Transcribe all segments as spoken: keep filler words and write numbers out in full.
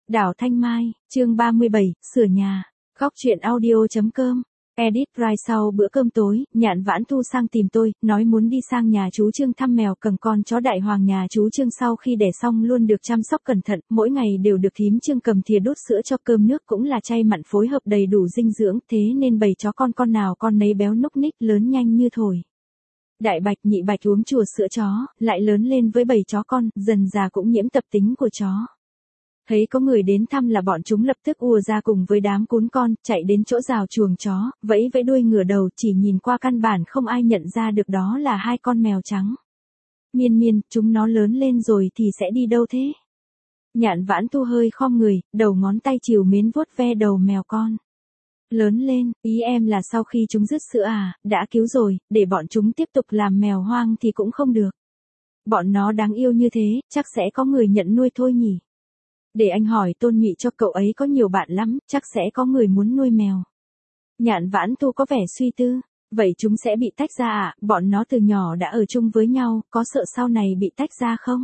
Đảo Thanh Mai, chương ba mươi bảy, sửa nhà. Góc truyện audio.com. Edit Rai sau bữa cơm tối, Nhạn Vãn Thu sang tìm tôi, nói muốn đi sang nhà chú Trương thăm mèo cầm con chó đại hoàng nhà chú Trương sau khi đẻ xong luôn được chăm sóc cẩn thận, mỗi ngày đều được thím Trương cầm thìa đút sữa cho, cơm nước cũng là chay mặn phối hợp đầy đủ dinh dưỡng, thế nên bầy chó con con nào con nấy béo núc ních, lớn nhanh như thổi. Đại bạch nhị bạch uống chùa sữa chó, lại lớn lên với bầy chó con, dần già cũng nhiễm tập tính của chó. Thấy có người đến thăm là bọn chúng lập tức ùa ra cùng với đám cún con, chạy đến chỗ rào chuồng chó, vẫy vẫy đuôi ngửa đầu, chỉ nhìn qua căn bản không ai nhận ra được đó là hai con mèo trắng. Miên miên, chúng nó lớn lên rồi thì sẽ đi đâu thế? Nhạn Vãn Thu hơi khom người, đầu ngón tay trìu mến vuốt ve đầu mèo con. Lớn lên, ý em là sau khi chúng dứt sữa à, đã cứu rồi, để bọn chúng tiếp tục làm mèo hoang thì cũng không được. Bọn nó đáng yêu như thế, chắc sẽ có người nhận nuôi thôi nhỉ? Để anh hỏi Tôn Nhụy cho, cậu ấy có nhiều bạn lắm, chắc sẽ có người muốn nuôi mèo. Nhạn Vãn Thu có vẻ suy tư. Vậy chúng sẽ bị tách ra à, bọn nó từ nhỏ đã ở chung với nhau, có sợ sau này bị tách ra không?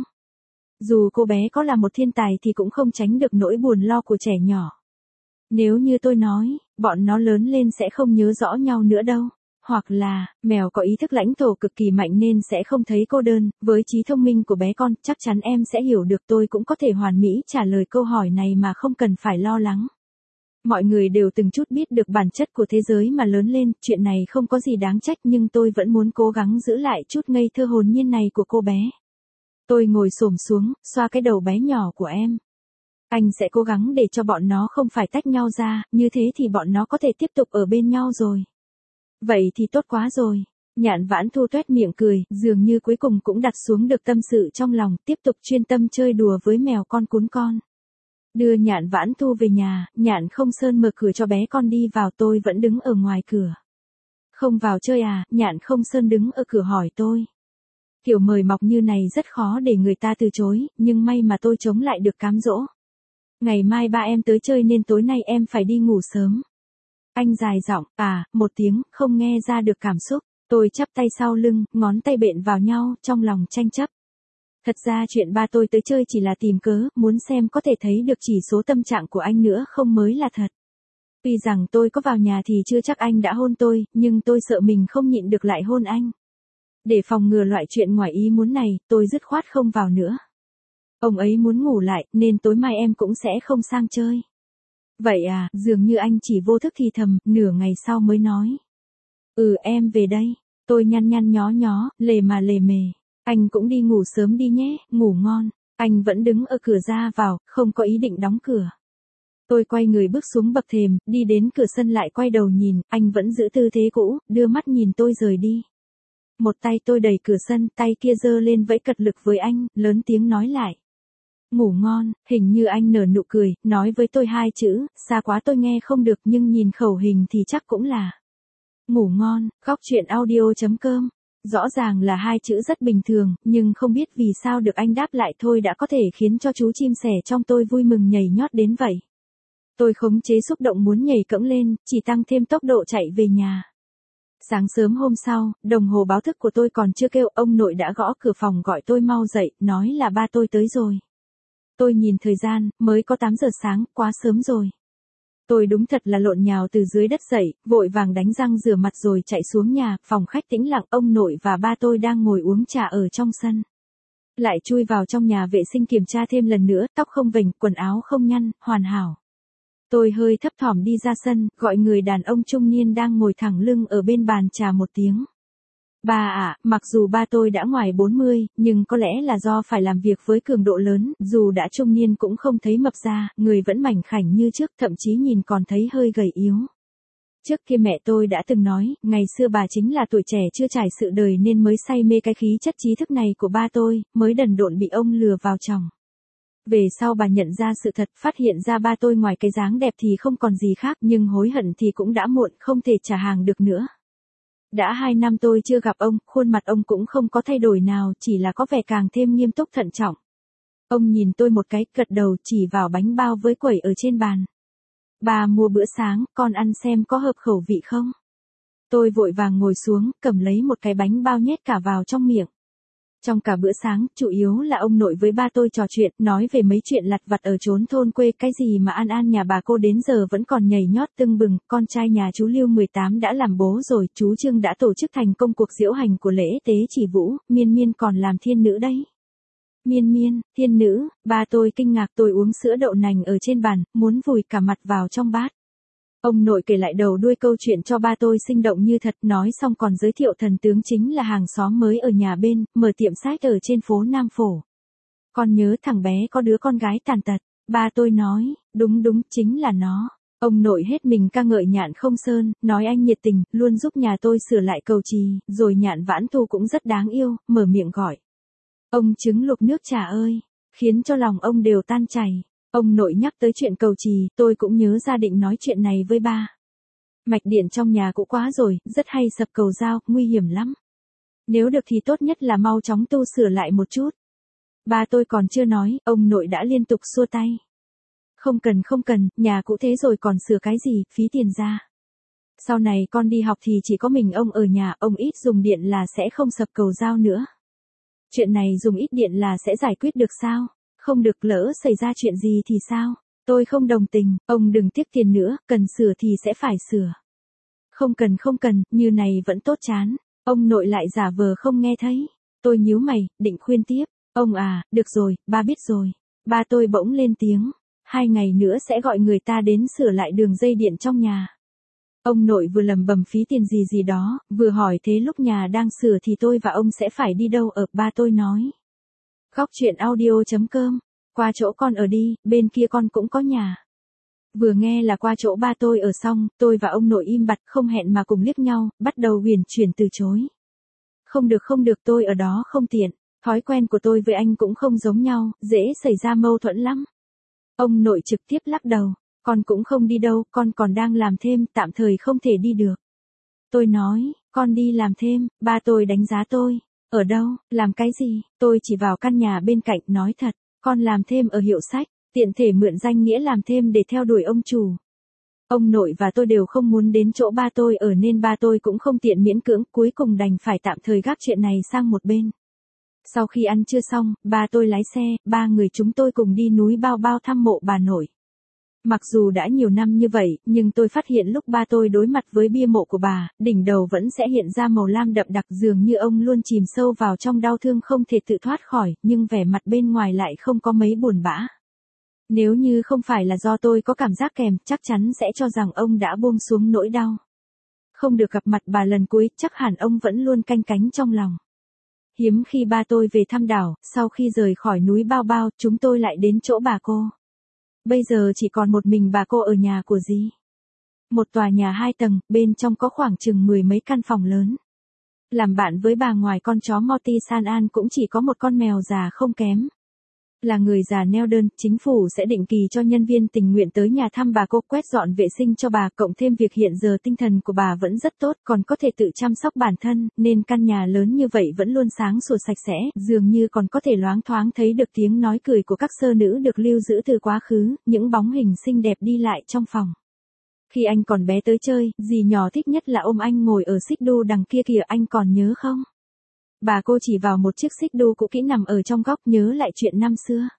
Dù cô bé có là một thiên tài thì cũng không tránh được nỗi buồn lo của trẻ nhỏ. Nếu như tôi nói, bọn nó lớn lên sẽ không nhớ rõ nhau nữa đâu. Hoặc là, mèo có ý thức lãnh thổ cực kỳ mạnh nên sẽ không thấy cô đơn, với trí thông minh của bé con, chắc chắn em sẽ hiểu được, tôi cũng có thể hoàn mỹ trả lời câu hỏi này mà không cần phải lo lắng. Mọi người đều từng chút biết được bản chất của thế giới mà lớn lên, chuyện này không có gì đáng trách nhưng tôi vẫn muốn cố gắng giữ lại chút ngây thơ hồn nhiên này của cô bé. Tôi ngồi xổm xuống, xoa cái đầu bé nhỏ của em. Anh sẽ cố gắng để cho bọn nó không phải tách nhau ra, như thế thì bọn nó có thể tiếp tục ở bên nhau rồi. Vậy thì tốt quá rồi. Nhạn Vãn Thu toét miệng cười, dường như cuối cùng cũng đặt xuống được tâm sự trong lòng, tiếp tục chuyên tâm chơi đùa với mèo con cún con. Đưa Nhạn Vãn Thu về nhà, Nhạn Không Sơn mở cửa cho bé con đi vào, tôi vẫn đứng ở ngoài cửa. Không vào chơi à? Nhạn Không Sơn đứng ở cửa hỏi tôi. Kiểu mời mọc như này rất khó để người ta từ chối, nhưng may mà tôi chống lại được cám dỗ. Ngày mai ba em tới chơi nên tối nay em phải đi ngủ sớm. Anh dài giọng, à, một tiếng, không nghe ra được cảm xúc. Tôi chắp tay sau lưng, ngón tay bện vào nhau, trong lòng tranh chấp. Thật ra chuyện ba tôi tới chơi chỉ là tìm cớ, muốn xem có thể thấy được chỉ số tâm trạng của anh nữa không mới là thật. Tuy rằng tôi có vào nhà thì chưa chắc anh đã hôn tôi, nhưng tôi sợ mình không nhịn được lại hôn anh. Để phòng ngừa loại chuyện ngoài ý muốn này, tôi dứt khoát không vào nữa. Ông ấy muốn ngủ lại, nên tối mai em cũng sẽ không sang chơi. Vậy à, dường như anh chỉ vô thức thì thầm, nửa ngày sau mới nói. Ừ, em về đây. Tôi nhăn nhăn nhó nhó, lề mà lề mề. Anh cũng đi ngủ sớm đi nhé, ngủ ngon. Anh vẫn đứng ở cửa ra vào, không có ý định đóng cửa. Tôi quay người bước xuống bậc thềm, đi đến cửa sân lại quay đầu nhìn, anh vẫn giữ tư thế cũ, đưa mắt nhìn tôi rời đi. Một tay tôi đẩy cửa sân, tay kia giơ lên vẫy cật lực với anh, lớn tiếng nói lại. Ngủ ngon, hình như anh nở nụ cười, nói với tôi hai chữ, xa quá tôi nghe không được nhưng nhìn khẩu hình thì chắc cũng là. Ngủ ngon, góc truyện audio.com. Rõ ràng là hai chữ rất bình thường, nhưng không biết vì sao được anh đáp lại thôi đã có thể khiến cho chú chim sẻ trong tôi vui mừng nhảy nhót đến vậy. Tôi khống chế xúc động muốn nhảy cẫng lên, chỉ tăng thêm tốc độ chạy về nhà. Sáng sớm hôm sau, đồng hồ báo thức của tôi còn chưa kêu, ông nội đã gõ cửa phòng gọi tôi mau dậy, nói là ba tôi tới rồi. Tôi nhìn thời gian, mới có tám giờ sáng, quá sớm rồi. Tôi đúng thật là lộn nhào từ dưới đất dậy, vội vàng đánh răng rửa mặt rồi chạy xuống nhà, phòng khách tĩnh lặng, ông nội và ba tôi đang ngồi uống trà ở trong sân. Lại chui vào trong nhà vệ sinh kiểm tra thêm lần nữa, tóc không vểnh, quần áo không nhăn, hoàn hảo. Tôi hơi thấp thỏm đi ra sân, gọi người đàn ông trung niên đang ngồi thẳng lưng ở bên bàn trà một tiếng. Ba ạ, mặc dù ba tôi đã ngoài bốn mươi, nhưng có lẽ là do phải làm việc với cường độ lớn, dù đã trung niên cũng không thấy mập ra, người vẫn mảnh khảnh như trước, thậm chí nhìn còn thấy hơi gầy yếu. Trước kia mẹ tôi đã từng nói, ngày xưa bà chính là tuổi trẻ chưa trải sự đời nên mới say mê cái khí chất trí thức này của ba tôi, mới đần độn bị ông lừa vào chồng. Về sau bà nhận ra sự thật, phát hiện ra ba tôi ngoài cái dáng đẹp thì không còn gì khác, nhưng hối hận thì cũng đã muộn, không thể trả hàng được nữa. Đã hai năm tôi chưa gặp ông, khuôn mặt ông cũng không có thay đổi nào, chỉ là có vẻ càng thêm nghiêm túc thận trọng. Ông nhìn tôi một cái, gật đầu chỉ vào bánh bao với quẩy ở trên bàn. Bà mua bữa sáng, con ăn xem có hợp khẩu vị không? Tôi vội vàng ngồi xuống, cầm lấy một cái bánh bao nhét cả vào trong miệng. Trong cả bữa sáng, chủ yếu là ông nội với ba tôi trò chuyện, nói về mấy chuyện lặt vặt ở chốn thôn quê, cái gì mà An An nhà bà cô đến giờ vẫn còn nhảy nhót tưng bừng, con trai nhà chú Lưu mười tám đã làm bố rồi, chú Trương đã tổ chức thành công cuộc diễu hành của lễ tế chỉ vũ, Miên Miên còn làm thiên nữ đấy. Miên Miên, thiên nữ, ba tôi kinh ngạc. Tôi uống sữa đậu nành ở trên bàn, muốn vùi cả mặt vào trong bát. Ông nội kể lại đầu đuôi câu chuyện cho ba tôi sinh động như thật, nói xong còn giới thiệu thần tướng chính là hàng xóm mới ở nhà bên, mở tiệm sách ở trên phố Nam Phổ. Con nhớ thằng bé có đứa con gái tàn tật. Ba tôi nói, đúng đúng, chính là nó. Ông nội hết mình ca ngợi Nhạn Không Sơn, nói anh nhiệt tình, luôn giúp nhà tôi sửa lại cầu trì, rồi Nhạn Vãn Tu cũng rất đáng yêu, mở miệng gọi. Ông trứng luộc nước trà ơi, khiến cho lòng ông đều tan chảy. Ông nội nhắc tới chuyện cầu trì, tôi cũng nhớ ra định nói chuyện này với ba. Mạch điện trong nhà cũ quá rồi, rất hay sập cầu dao, nguy hiểm lắm. Nếu được thì tốt nhất là mau chóng tu sửa lại một chút. Ba tôi còn chưa nói, ông nội đã liên tục xua tay. Không cần không cần, nhà cũ thế rồi còn sửa cái gì, phí tiền ra. Sau này con đi học thì chỉ có mình ông ở nhà, ông ít dùng điện là sẽ không sập cầu dao nữa. Chuyện này dùng ít điện là sẽ giải quyết được sao? Không được, lỡ xảy ra chuyện gì thì sao? Tôi không đồng tình, ông đừng tiếc tiền nữa, cần sửa thì sẽ phải sửa. Không cần không cần, như này vẫn tốt chán. Ông nội lại giả vờ không nghe thấy. Tôi nhíu mày, định khuyên tiếp. Ông à, được rồi, ba biết rồi. Ba tôi bỗng lên tiếng. Hai ngày nữa sẽ gọi người ta đến sửa lại đường dây điện trong nhà. Ông nội vừa lầm bầm phí tiền gì gì đó, vừa hỏi thế lúc nhà đang sửa thì tôi và ông sẽ phải đi đâu ở, ba tôi nói. Góc chuyện audio chấm com, qua chỗ con ở đi, bên kia con cũng có nhà. Vừa nghe là qua chỗ ba tôi ở xong, tôi và ông nội im bặt không hẹn mà cùng liếc nhau, bắt đầu huyền chuyển từ chối. Không được không được, tôi ở đó không tiện, thói quen của tôi với anh cũng không giống nhau, dễ xảy ra mâu thuẫn lắm. Ông nội trực tiếp lắc đầu, con cũng không đi đâu, con còn đang làm thêm, tạm thời không thể đi được. Tôi nói, con đi làm thêm, ba tôi đánh giá tôi. Ở đâu, làm cái gì, tôi chỉ vào căn nhà bên cạnh, nói thật, con làm thêm ở hiệu sách, tiện thể mượn danh nghĩa làm thêm để theo đuổi ông chủ. Ông nội và tôi đều không muốn đến chỗ ba tôi ở nên ba tôi cũng không tiện miễn cưỡng, cuối cùng đành phải tạm thời gác chuyện này sang một bên. Sau khi ăn trưa xong, ba tôi lái xe, ba người chúng tôi cùng đi núi Bao Bao thăm mộ bà nội. Mặc dù đã nhiều năm như vậy, nhưng tôi phát hiện lúc ba tôi đối mặt với bia mộ của bà, đỉnh đầu vẫn sẽ hiện ra màu lam đậm đặc, dường như ông luôn chìm sâu vào trong đau thương không thể tự thoát khỏi, nhưng vẻ mặt bên ngoài lại không có mấy buồn bã. Nếu như không phải là do tôi có cảm giác kèm, chắc chắn sẽ cho rằng ông đã buông xuống nỗi đau. Không được gặp mặt bà lần cuối, chắc hẳn ông vẫn luôn canh cánh trong lòng. Hiếm khi ba tôi về thăm đảo, sau khi rời khỏi núi Bao Bao, chúng tôi lại đến chỗ bà cô. Bây giờ chỉ còn một mình bà cô ở nhà của dì. Một tòa nhà hai tầng, bên trong có khoảng chừng mười mấy căn phòng lớn. Làm bạn với bà ngoài con chó Morty San An cũng chỉ có một con mèo già không kém. Là người già neo đơn, chính phủ sẽ định kỳ cho nhân viên tình nguyện tới nhà thăm bà cô, quét dọn vệ sinh cho bà, cộng thêm việc hiện giờ tinh thần của bà vẫn rất tốt, còn có thể tự chăm sóc bản thân, nên căn nhà lớn như vậy vẫn luôn sáng sủa sạch sẽ, dường như còn có thể loáng thoáng thấy được tiếng nói cười của các sơ nữ được lưu giữ từ quá khứ, những bóng hình xinh đẹp đi lại trong phòng. Khi anh còn bé tới chơi, dì nhỏ thích nhất là ôm anh ngồi ở xích đu đằng kia kìa, anh còn nhớ không? Bà cô chỉ vào một chiếc xích đu cũ kỹ nằm ở trong góc, nhớ lại chuyện năm xưa.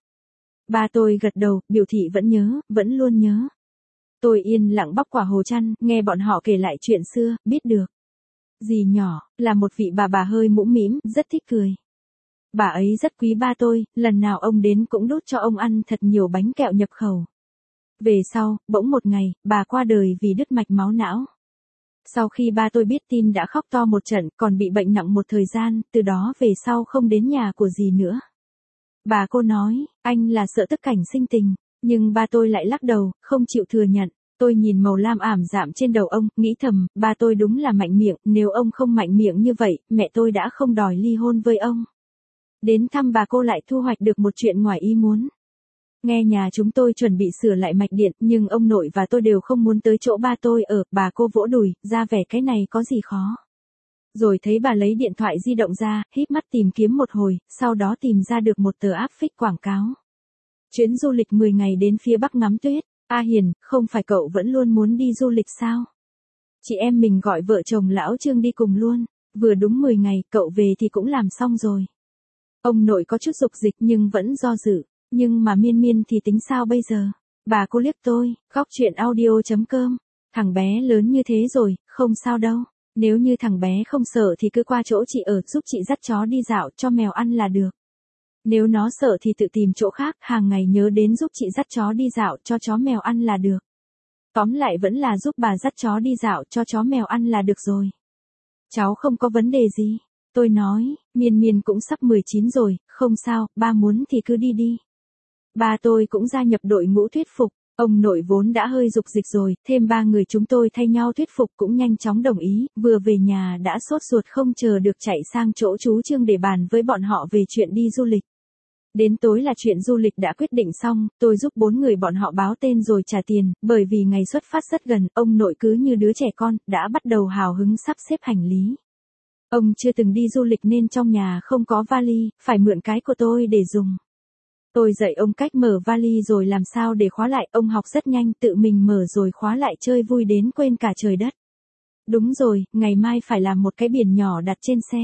Ba tôi gật đầu, biểu thị vẫn nhớ, vẫn luôn nhớ. Tôi yên lặng bóc quả hồ chăn, nghe bọn họ kể lại chuyện xưa, biết được. Dì nhỏ, là một vị bà bà hơi mũm mĩm, rất thích cười. Bà ấy rất quý ba tôi, lần nào ông đến cũng đút cho ông ăn thật nhiều bánh kẹo nhập khẩu. Về sau, bỗng một ngày, bà qua đời vì đứt mạch máu não. Sau khi ba tôi biết tin đã khóc to một trận, còn bị bệnh nặng một thời gian, từ đó về sau không đến nhà của dì nữa. Bà cô nói, anh là sợ tức cảnh sinh tình, nhưng ba tôi lại lắc đầu, không chịu thừa nhận. Tôi nhìn màu lam ảm đạm trên đầu ông, nghĩ thầm, ba tôi đúng là mạnh miệng, nếu ông không mạnh miệng như vậy, mẹ tôi đã không đòi ly hôn với ông. Đến thăm bà cô lại thu hoạch được một chuyện ngoài ý muốn. Nghe nhà chúng tôi chuẩn bị sửa lại mạch điện, nhưng ông nội và tôi đều không muốn tới chỗ ba tôi ở, bà cô vỗ đùi, ra vẻ cái này có gì khó. Rồi thấy bà lấy điện thoại di động ra, híp mắt tìm kiếm một hồi, sau đó tìm ra được một tờ áp phích quảng cáo. Chuyến du lịch mười ngày đến phía Bắc ngắm tuyết. A Hiền, không phải cậu vẫn luôn muốn đi du lịch sao? Chị em mình gọi vợ chồng lão Trương đi cùng luôn, vừa đúng mười ngày, cậu về thì cũng làm xong rồi. Ông nội có chút dục dịch nhưng vẫn do dự. Nhưng mà Miên Miên thì tính sao bây giờ? Bà cô liếc tôi, góc chuyện audio.com. Thằng bé lớn như thế rồi, không sao đâu. Nếu như thằng bé không sợ thì cứ qua chỗ chị ở giúp chị dắt chó đi dạo cho mèo ăn là được. Nếu nó sợ thì tự tìm chỗ khác, hàng ngày nhớ đến giúp chị dắt chó đi dạo cho chó mèo ăn là được. Tóm lại vẫn là giúp bà dắt chó đi dạo cho chó mèo ăn là được rồi. Cháu không có vấn đề gì. Tôi nói, Miên Miên cũng sắp mười chín rồi, không sao, ba muốn thì cứ đi đi. Ba tôi cũng gia nhập đội ngũ thuyết phục. Ông nội vốn đã hơi dục dịch rồi, thêm ba người chúng tôi thay nhau thuyết phục cũng nhanh chóng đồng ý, vừa về nhà đã sốt ruột không chờ được chạy sang chỗ chú Trương để bàn với bọn họ về chuyện đi du lịch. Đến tối là chuyện du lịch đã quyết định xong, tôi giúp bốn người bọn họ báo tên rồi trả tiền, bởi vì ngày xuất phát rất gần, ông nội cứ như đứa trẻ con, đã bắt đầu hào hứng sắp xếp hành lý. Ông chưa từng đi du lịch nên trong nhà không có vali, phải mượn cái của tôi để dùng. Tôi dạy ông cách mở vali rồi làm sao để khóa lại, ông học rất nhanh, tự mình mở rồi khóa lại chơi vui đến quên cả trời đất. Đúng rồi, ngày mai phải làm một cái biển nhỏ đặt trên xe.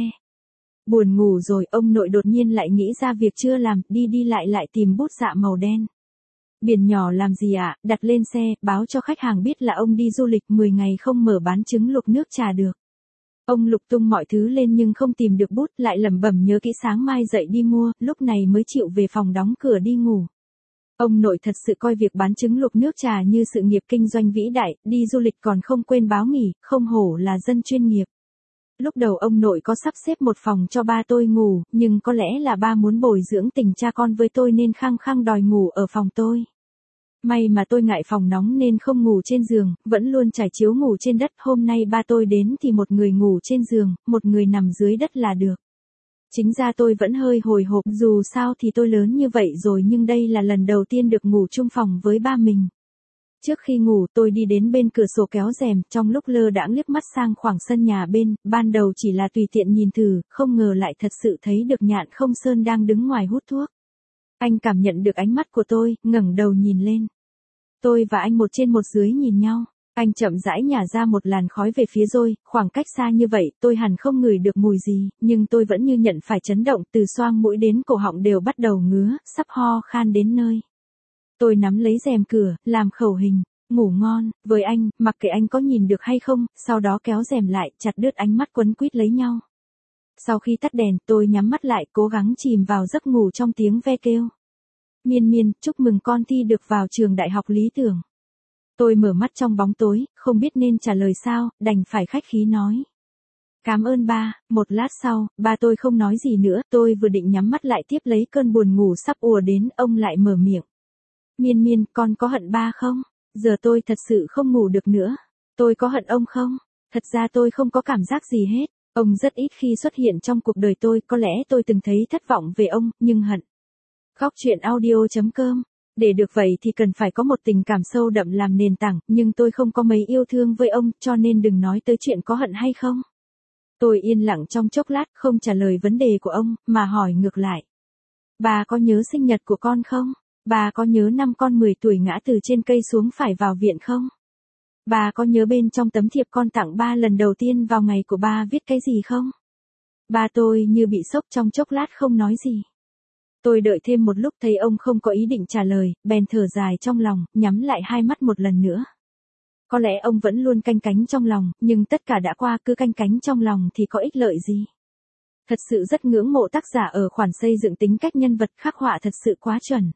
Buồn ngủ rồi, ông nội đột nhiên lại nghĩ ra việc chưa làm, đi đi lại lại tìm bút dạ màu đen. Biển nhỏ làm gì ạ, à? Đặt lên xe, báo cho khách hàng biết là ông đi du lịch mười ngày không mở bán trứng luộc nước trà được. Ông lục tung mọi thứ lên nhưng không tìm được bút, lại lẩm bẩm nhớ kỹ sáng mai dậy đi mua, lúc này mới chịu về phòng đóng cửa đi ngủ. Ông nội thật sự coi việc bán trứng luộc nước trà như sự nghiệp kinh doanh vĩ đại, đi du lịch còn không quên báo nghỉ, không hổ là dân chuyên nghiệp. Lúc đầu ông nội có sắp xếp một phòng cho ba tôi ngủ, nhưng có lẽ là ba muốn bồi dưỡng tình cha con với tôi nên khăng khăng đòi ngủ ở phòng tôi. May mà tôi ngại phòng nóng nên không ngủ trên giường, vẫn luôn trải chiếu ngủ trên đất. Hôm nay ba tôi đến thì một người ngủ trên giường, một người nằm dưới đất là được. Chính ra tôi vẫn hơi hồi hộp, dù sao thì tôi lớn như vậy rồi nhưng đây là lần đầu tiên được ngủ chung phòng với ba mình. Trước khi ngủ tôi đi đến bên cửa sổ kéo rèm, trong lúc lơ đãng liếc mắt sang khoảng sân nhà bên, ban đầu chỉ là tùy tiện nhìn thử, không ngờ lại thật sự thấy được Nhạn Không Sơn đang đứng ngoài hút thuốc. Anh cảm nhận được ánh mắt của tôi, ngẩng đầu nhìn lên. Tôi và anh một trên một dưới nhìn nhau, anh chậm rãi nhả ra một làn khói về phía tôi, khoảng cách xa như vậy, tôi hẳn không ngửi được mùi gì, nhưng tôi vẫn như nhận phải chấn động, từ xoang mũi đến cổ họng đều bắt đầu ngứa, sắp ho khan đến nơi. Tôi nắm lấy rèm cửa, làm khẩu hình, ngủ ngon, với anh, mặc kệ anh có nhìn được hay không, sau đó kéo rèm lại, chặt đứt ánh mắt quấn quýt lấy nhau. Sau khi tắt đèn, tôi nhắm mắt lại, cố gắng chìm vào giấc ngủ trong tiếng ve kêu. Miên Miên, chúc mừng con thi được vào trường đại học lý tưởng. Tôi mở mắt trong bóng tối, không biết nên trả lời sao, đành phải khách khí nói. Cảm ơn ba. Một lát sau, ba tôi không nói gì nữa, tôi vừa định nhắm mắt lại tiếp lấy cơn buồn ngủ sắp ùa đến, ông lại mở miệng. Miên Miên, con có hận ba không? Giờ tôi thật sự không ngủ được nữa. Tôi có hận ông không? Thật ra tôi không có cảm giác gì hết. Ông rất ít khi xuất hiện trong cuộc đời tôi, có lẽ tôi từng thấy thất vọng về ông, nhưng hận. Góc chuyện audio.com. Để được vậy thì cần phải có một tình cảm sâu đậm làm nền tảng, nhưng tôi không có mấy yêu thương với ông, cho nên đừng nói tới chuyện có hận hay không. Tôi yên lặng trong chốc lát, không trả lời vấn đề của ông, mà hỏi ngược lại. Bà có nhớ sinh nhật của con không? Bà có nhớ năm con mười tuổi ngã từ trên cây xuống phải vào viện không? Bà có nhớ bên trong tấm thiệp con tặng ba lần đầu tiên vào ngày của ba viết cái gì không? Ba tôi như bị sốc trong chốc lát không nói gì. Tôi đợi thêm một lúc thấy ông không có ý định trả lời, bèn thở dài trong lòng, nhắm lại hai mắt một lần nữa. Có lẽ ông vẫn luôn canh cánh trong lòng, nhưng tất cả đã qua, cứ canh cánh trong lòng thì có ích lợi gì? Thật sự rất ngưỡng mộ tác giả ở khoản xây dựng tính cách nhân vật, khắc họa thật sự quá chuẩn.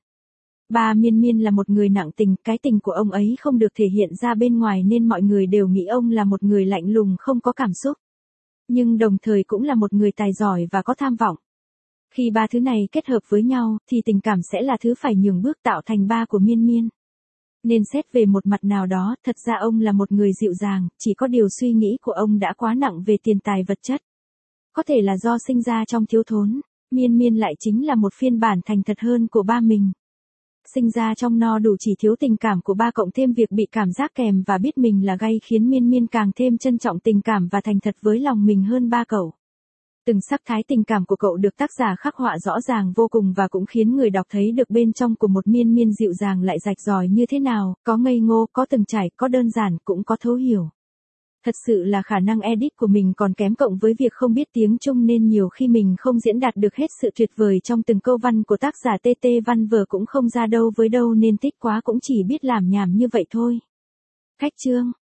Ba Miên Miên là một người nặng tình, cái tình của ông ấy không được thể hiện ra bên ngoài nên mọi người đều nghĩ ông là một người lạnh lùng không có cảm xúc. Nhưng đồng thời cũng là một người tài giỏi và có tham vọng. Khi ba thứ này kết hợp với nhau, thì tình cảm sẽ là thứ phải nhường bước tạo thành ba của Miên Miên. Nên xét về một mặt nào đó, thật ra ông là một người dịu dàng, chỉ có điều suy nghĩ của ông đã quá nặng về tiền tài vật chất. Có thể là do sinh ra trong thiếu thốn, Miên Miên lại chính là một phiên bản thành thật hơn của ba mình. Sinh ra trong no đủ chỉ thiếu tình cảm của ba cộng thêm việc bị cảm giác kèm và biết mình là gay khiến Miên Miên càng thêm trân trọng tình cảm và thành thật với lòng mình hơn ba cậu. Từng sắc thái tình cảm của cậu được tác giả khắc họa rõ ràng vô cùng và cũng khiến người đọc thấy được bên trong của một Miên Miên dịu dàng lại rạch ròi như thế nào, có ngây ngô, có từng trải, có đơn giản, cũng có thấu hiểu. Thật sự là khả năng edit của mình còn kém cộng với việc không biết tiếng Trung nên nhiều khi mình không diễn đạt được hết sự tuyệt vời trong từng câu văn của tác giả tê tê văn vở cũng không ra đâu với đâu nên thích quá cũng chỉ biết làm nhảm như vậy thôi. Khách chương